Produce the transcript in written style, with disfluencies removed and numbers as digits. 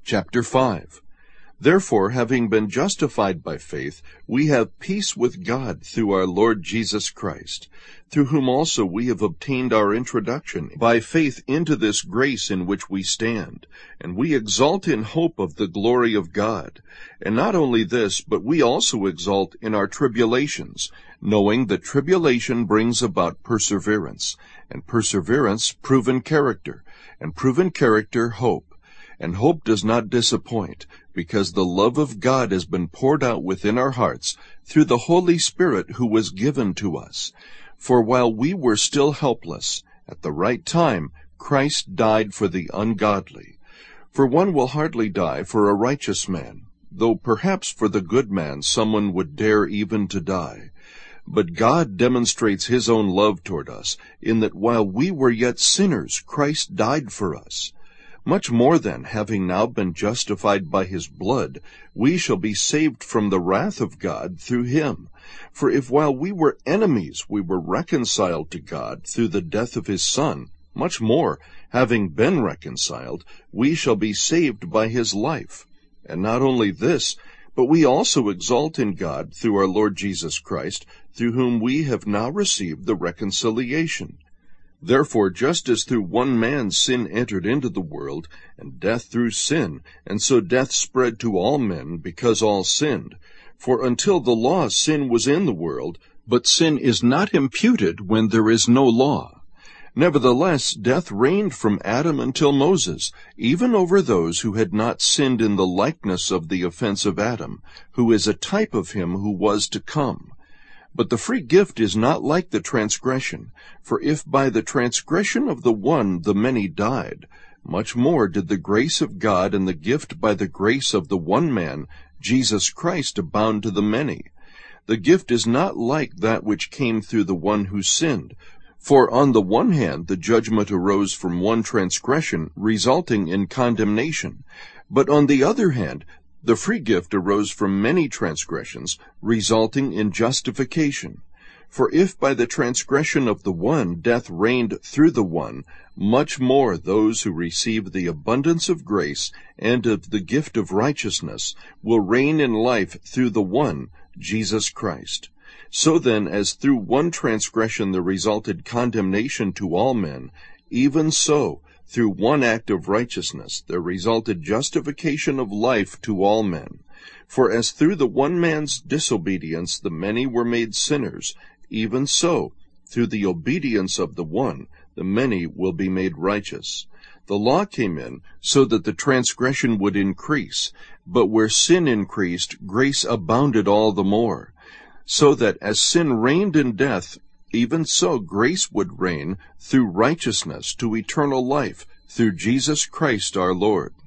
Chapter 5. Therefore, having been justified by faith, we have peace with God through our Lord Jesus Christ, through whom also we have obtained our introduction by faith into this grace in which we stand, and we exult in hope of the glory of God. And not only this, but we also exult in our tribulations, knowing that tribulation brings about perseverance, and perseverance proven character, and proven character hope. And hope does not disappoint, because the love of God has been poured out within our hearts through the Holy Spirit who was given to us. For while we were still helpless, at the right time Christ died for the ungodly. For one will hardly die for a righteous man, though perhaps for the good man someone would dare even to die. But God demonstrates his own love toward us, in that while we were yet sinners, Christ died for us. Much more then, having now been justified by his blood, we shall be saved from the wrath of God through him. For if while we were enemies we were reconciled to God through the death of his Son, much more, having been reconciled, we shall be saved by his life. And not only this, but we also exult in God through our Lord Jesus Christ, through whom we have now received the reconciliation. Therefore, just as through one man sin entered into the world, and death through sin, and so death spread to all men, because all sinned. For until the law sin was in the world, but sin is not imputed when there is no law. Nevertheless, death reigned from Adam until Moses, even over those who had not sinned in the likeness of the offense of Adam, who is a type of him who was to come. But the free gift is not like the transgression, for if by the transgression of the one the many died, much more did the grace of God and the gift by the grace of the one man, Jesus Christ, abound to the many. The gift is not like that which came through the one who sinned. For on the one hand the judgment arose from one transgression, resulting in condemnation, but on the other hand the free gift arose from many transgressions, resulting in justification. For if by the transgression of the one death reigned through the one, much more those who receive the abundance of grace and of the gift of righteousness will reign in life through the one, Jesus Christ. So then, as through one transgression there resulted condemnation to all men, even so, through one act of righteousness there resulted justification of life to all men. For as through the one man's disobedience the many were made sinners, even so, through the obedience of the one, the many will be made righteous. The law came in so that the transgression would increase, but where sin increased, grace abounded all the more. So that as sin reigned in death, even so grace would reign through righteousness to eternal life, through Jesus Christ our Lord.